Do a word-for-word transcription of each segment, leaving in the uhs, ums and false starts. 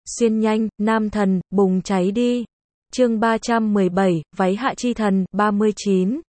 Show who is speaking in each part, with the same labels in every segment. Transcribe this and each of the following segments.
Speaker 1: Xuyên nhanh, nam thần, bùng cháy đi. Chương ba trăm mười bảy, váy hạ chi thần, ba mươi chín.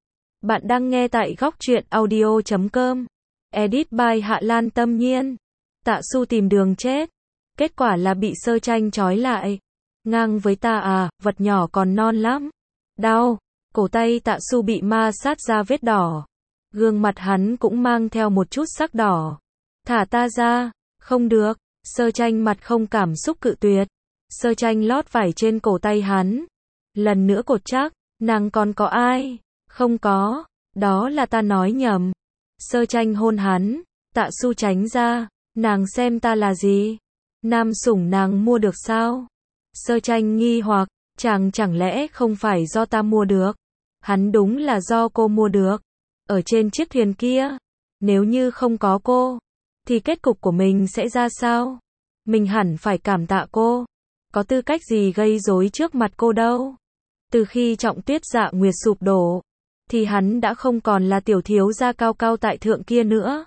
Speaker 1: Bạn đang nghe tại góc truyện audio chấm com. Edit by Hạ Lan Tâm Nhiên. Tạ Su tìm đường chết. Kết quả là bị Sơ Tranh trói lại. Ngang với ta à, vật nhỏ còn non lắm. Đau. Cổ tay Tạ Su bị ma sát ra vết đỏ. Gương mặt hắn cũng mang theo một chút sắc đỏ. Thả ta ra. Không được. Sơ Tranh mặt không cảm xúc cự tuyệt. Sơ Tranh lót vải trên cổ tay hắn. Lần nữa cột chắc. Nàng còn có ai? Không có. Đó là ta nói nhầm. Sơ Tranh hôn hắn. Tạ Su tránh ra. Nàng xem ta là gì? Nam sủng nàng mua được sao? Sơ Tranh nghi hoặc. Chàng chẳng lẽ không phải do ta mua được? Hắn đúng là do cô mua được. Ở trên chiếc thuyền kia. Nếu như không có cô, thì kết cục của mình sẽ ra sao? Mình hẳn phải cảm tạ cô. Có tư cách gì gây rối trước mặt cô đâu. Từ khi Trọng Tuyết Dạ Nguyệt sụp đổ, thì hắn đã không còn là tiểu thiếu gia cao cao tại thượng kia nữa.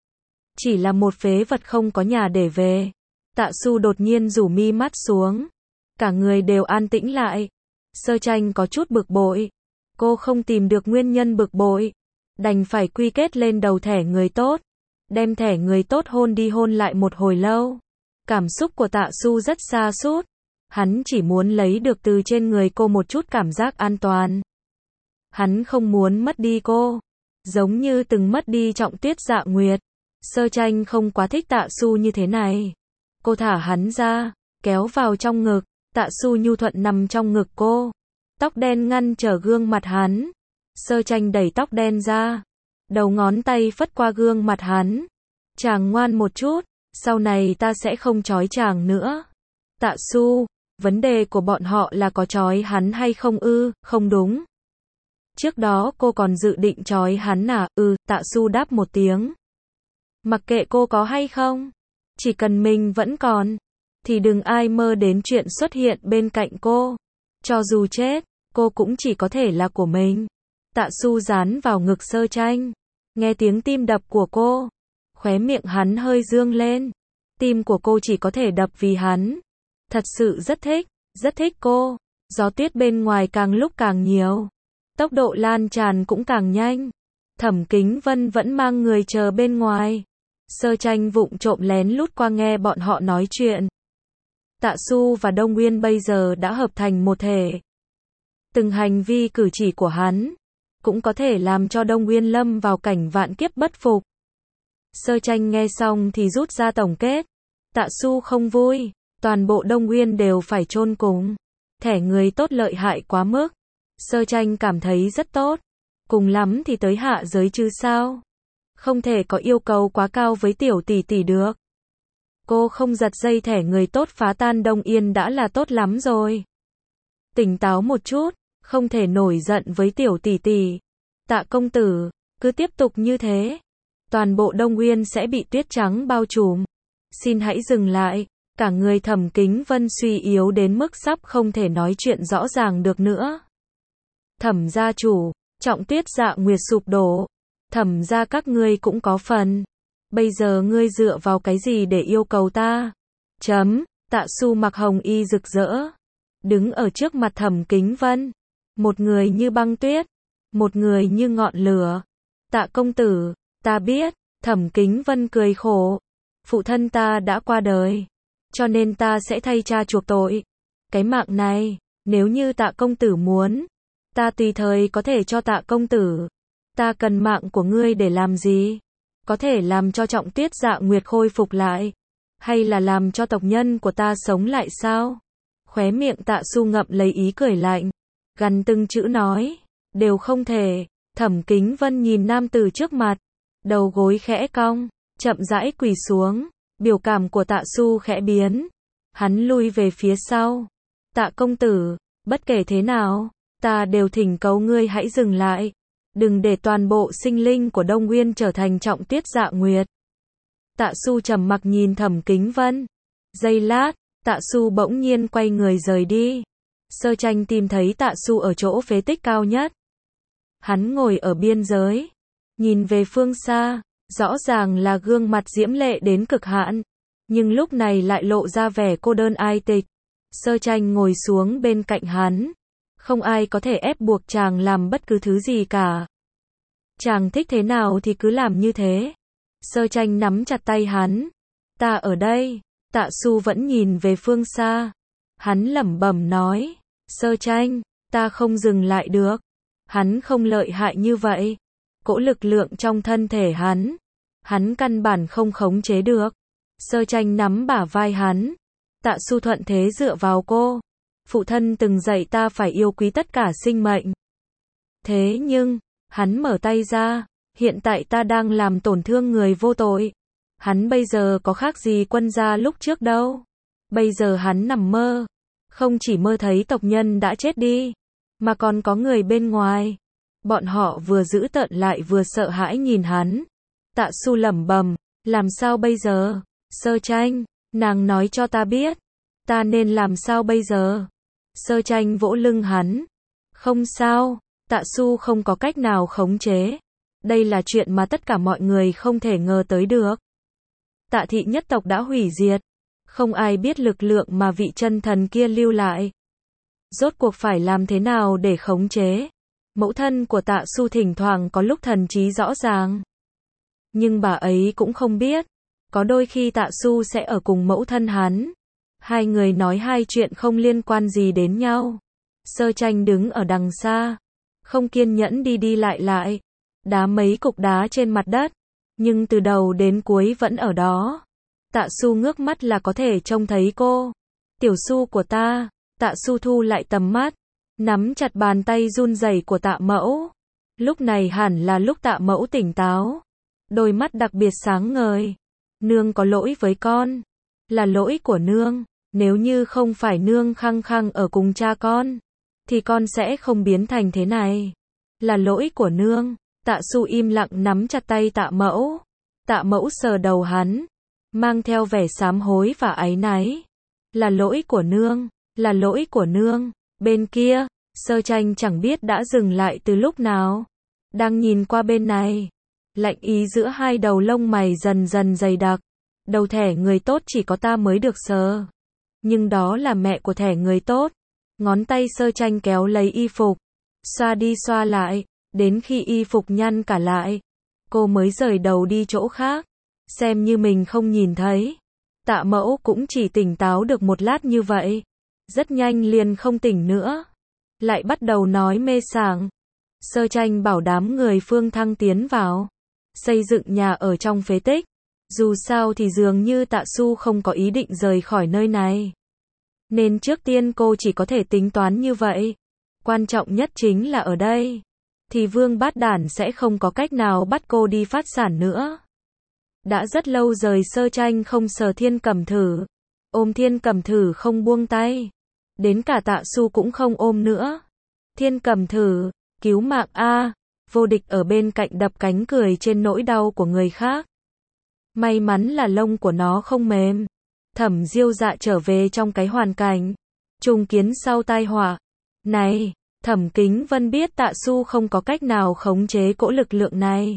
Speaker 1: Chỉ là một phế vật không có nhà để về. Tạ Su đột nhiên rủ mi mắt xuống. Cả người đều an tĩnh lại. Sơ Tranh có chút bực bội. Cô không tìm được nguyên nhân bực bội. Đành phải quy kết lên đầu thẻ người tốt. Đem thẻ người tốt hôn đi hôn lại một hồi lâu. Cảm xúc của Tạ Su rất xa sút. Hắn chỉ muốn lấy được từ trên người cô một chút cảm giác an toàn. Hắn không muốn mất đi cô. Giống như từng mất đi Trọng Tuyết Dạ Nguyệt. Sơ Tranh không quá thích Tạ Su như thế này. Cô thả hắn ra, kéo vào trong ngực. Tạ Su nhu thuận nằm trong ngực cô. Tóc đen ngăn trở gương mặt hắn. Sơ Tranh đẩy tóc đen ra. Đầu ngón tay phất qua gương mặt hắn. Chàng ngoan một chút. Sau này ta sẽ không trói chàng nữa. Tạ Su, vấn đề của bọn họ là có trói hắn hay không ư? Không đúng. Trước đó cô còn dự định trói hắn à? Ừ, Tạ Su đáp một tiếng. Mặc kệ cô có hay không, chỉ cần mình vẫn còn, thì đừng ai mơ đến chuyện xuất hiện bên cạnh cô. Cho dù chết, cô cũng chỉ có thể là của mình. Tạ Su dán vào ngực Sơ Tranh. Nghe tiếng tim đập của cô. Khóe miệng hắn hơi dương lên. Tim của cô chỉ có thể đập vì hắn. Thật sự rất thích, rất thích cô. Gió tuyết bên ngoài càng lúc càng nhiều. Tốc độ lan tràn cũng càng nhanh. Thẩm Kính Vân vẫn mang người chờ bên ngoài. Sơ Tranh vụng trộm lén lút qua nghe bọn họ nói chuyện. Tạ Su và Đông Nguyên bây giờ đã hợp thành một thể. Từng hành vi cử chỉ của hắn cũng có thể làm cho Đông Nguyên lâm vào cảnh vạn kiếp bất phục. Sơ Tranh nghe xong thì rút ra tổng kết. Tạ Su không vui. Toàn bộ Đông Nguyên đều phải chôn cùng. Thẻ người tốt lợi hại quá mức. Sơ Tranh cảm thấy rất tốt. Cùng lắm thì tới hạ giới chứ sao. Không thể có yêu cầu quá cao với tiểu tỷ tỷ được. Cô không giật dây thẻ người tốt phá tan Đông Yên đã là tốt lắm rồi. Tỉnh táo một chút. Không thể nổi giận với tiểu tỷ tỷ. Tạ công tử, cứ tiếp tục như thế. Toàn bộ Đông Nguyên sẽ bị tuyết trắng bao trùm. Xin hãy dừng lại. Cả người Thẩm Kính Vân suy yếu đến mức sắp không thể nói chuyện rõ ràng được nữa. Thẩm gia chủ, Trọng Tuyết Dạ Nguyệt sụp đổ. Thẩm gia các ngươi cũng có phần. Bây giờ ngươi dựa vào cái gì để yêu cầu ta? Chấm, Tạ Su mặc hồng y rực rỡ. Đứng ở trước mặt Thẩm Kính Vân. Một người như băng tuyết. Một người như ngọn lửa. Tạ công tử, ta biết. Thẩm Kính Vân cười khổ. Phụ thân ta đã qua đời. Cho nên ta sẽ thay cha chuộc tội. Cái mạng này, nếu như Tạ công tử muốn, ta tùy thời có thể cho Tạ công tử. Ta cần mạng của ngươi để làm gì? Có thể làm cho Trọng Tuyết Dạ Nguyệt khôi phục lại, hay là làm cho tộc nhân của ta sống lại sao? Khóe miệng Tạ Su ngậm lấy ý cười lạnh, gằn từng chữ nói, đều không thể. Thẩm Kính Vân nhìn nam tử trước mặt, đầu gối khẽ cong, chậm rãi quỳ xuống. Biểu cảm của Tạ Su khẽ biến. Hắn lui về phía sau. Tạ công tử, bất kể thế nào, ta đều thỉnh cầu ngươi hãy dừng lại. Đừng để toàn bộ sinh linh của Đông Nguyên trở thành Trọng Tuyết Dạ Nguyệt. Tạ Su trầm mặc nhìn Thẩm Kính Vân. Giây lát, Tạ Su bỗng nhiên quay người rời đi. Sơ Tranh tìm thấy Tạ Su ở chỗ phế tích cao nhất. Hắn ngồi ở biên giới, nhìn về phương xa. Rõ ràng là gương mặt diễm lệ đến cực hạn. nhưng lúc này lại lộ ra vẻ cô đơn ai tịch. Sơ Tranh ngồi xuống bên cạnh hắn. Không ai có thể ép buộc chàng làm bất cứ thứ gì cả. Chàng thích thế nào thì cứ làm như thế. Sơ Tranh nắm chặt tay hắn. Ta ở đây. Tạ Su vẫn nhìn về phương xa. Hắn lẩm bẩm nói. Sơ Tranh, ta không dừng lại được. Hắn không lợi hại như vậy. Cỗ lực lượng trong thân thể hắn. Hắn căn bản không khống chế được. Sơ Tranh nắm bả vai hắn. Tạ Su thuận thế dựa vào cô. Phụ thân từng dạy ta phải yêu quý tất cả sinh mệnh. Thế nhưng, hắn mở tay ra. Hiện tại ta đang làm tổn thương người vô tội. Hắn bây giờ có khác gì quân gia lúc trước đâu. Bây giờ hắn nằm mơ. Không chỉ mơ thấy tộc nhân đã chết đi, mà còn có người bên ngoài. Bọn họ vừa dữ tợn lại vừa sợ hãi nhìn hắn. Tạ Su lẩm bẩm, làm sao bây giờ? Sơ Tranh, nàng nói cho ta biết. Ta nên làm sao bây giờ? Sơ Tranh vỗ lưng hắn. Không sao, Tạ Su không có cách nào khống chế. Đây là chuyện mà tất cả mọi người không thể ngờ tới được. Tạ thị nhất tộc đã hủy diệt. Không ai biết lực lượng mà vị chân thần kia lưu lại. Rốt cuộc phải làm thế nào để khống chế? Mẫu thân của Tạ Su thỉnh thoảng có lúc thần trí rõ ràng. Nhưng bà ấy cũng không biết. Có đôi khi Tạ Su sẽ ở cùng mẫu thân hắn. Hai người nói hai chuyện không liên quan gì đến nhau. Sơ Tranh đứng ở đằng xa. Không kiên nhẫn đi đi lại lại. Đá mấy cục đá trên mặt đất. Nhưng từ đầu đến cuối vẫn ở đó. Tạ Su ngước mắt là có thể trông thấy cô. Tiểu Su của ta. Tạ Su thu lại tầm mắt. Nắm chặt bàn tay run rẩy của Tạ Mẫu. Lúc này hẳn là lúc Tạ Mẫu tỉnh táo. Đôi mắt đặc biệt sáng ngời. Nương có lỗi với con. Là lỗi của nương. Nếu như không phải nương khăng khăng ở cùng cha con, thì con sẽ không biến thành thế này. Là lỗi của nương. Tạ Su im lặng nắm chặt tay Tạ Mẫu. Tạ Mẫu sờ đầu hắn, mang theo vẻ sám hối và áy náy. Là lỗi của nương. Là lỗi của nương. Bên kia, Sơ Tranh chẳng biết đã dừng lại từ lúc nào. Đang nhìn qua bên này. Lạnh ý giữa hai đầu lông mày dần dần dày đặc. Đầu thẻ người tốt chỉ có ta mới được sờ. Nhưng đó là mẹ của thẻ người tốt. Ngón tay Sơ Tranh kéo lấy y phục. Xoa đi xoa lại. Đến khi y phục nhăn cả lại. Cô mới rời đầu đi chỗ khác. Xem như mình không nhìn thấy. Tạ Mẫu cũng chỉ tỉnh táo được một lát như vậy. Rất nhanh liền không tỉnh nữa. Lại bắt đầu nói mê sảng. Sơ Tranh bảo đám người Phương Thăng tiến vào. Xây dựng nhà ở trong phế tích. Dù sao thì dường như Tạ Su không có ý định rời khỏi nơi này. Nên trước tiên cô chỉ có thể tính toán như vậy. Quan trọng nhất chính là ở đây. Thì Vương Bát Đản sẽ không có cách nào bắt cô đi phát sản nữa. Đã rất lâu rồi Sơ Tranh không sờ Thiên Cẩm Thử. Ôm Thiên Cẩm Thử không buông tay. Đến cả Tạ Su cũng không ôm nữa. Thiên Cẩm Thử, cứu mạng a. Vô Địch ở bên cạnh đập cánh cười trên nỗi đau của người khác. May mắn là lông của nó không mềm. Thẩm Diêu Dạ trở về trong cái hoàn cảnh trùng kiến sau tai họa. Này, Thẩm Kính Vân biết Tạ Su không có cách nào khống chế cỗ lực lượng này.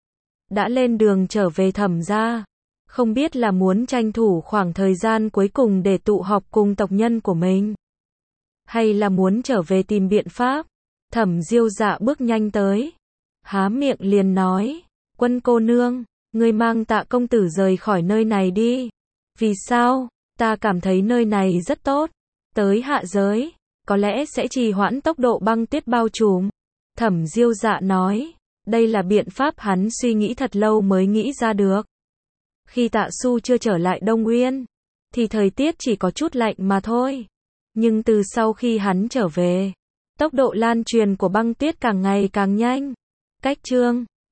Speaker 1: Đã lên đường trở về Thẩm gia. Không biết là muốn tranh thủ khoảng thời gian cuối cùng để tụ họp cùng tộc nhân của mình. Hay là muốn trở về tìm biện pháp. Thẩm Diêu Dạ bước nhanh tới. Há miệng liền nói. Quân cô nương, ngươi mang Tạ công tử rời khỏi nơi này đi. Vì sao? Ta cảm thấy nơi này rất tốt. Tới hạ giới, có lẽ sẽ trì hoãn tốc độ băng tuyết bao trùm. Thẩm Diêu Dạ nói. Đây là biện pháp hắn suy nghĩ thật lâu mới nghĩ ra được. Khi Tạ Su chưa trở lại Đông Nguyên, thì thời tiết chỉ có chút lạnh mà thôi. Nhưng từ sau khi hắn trở về, tốc độ lan truyền của băng tuyết càng ngày càng nhanh. Cách chương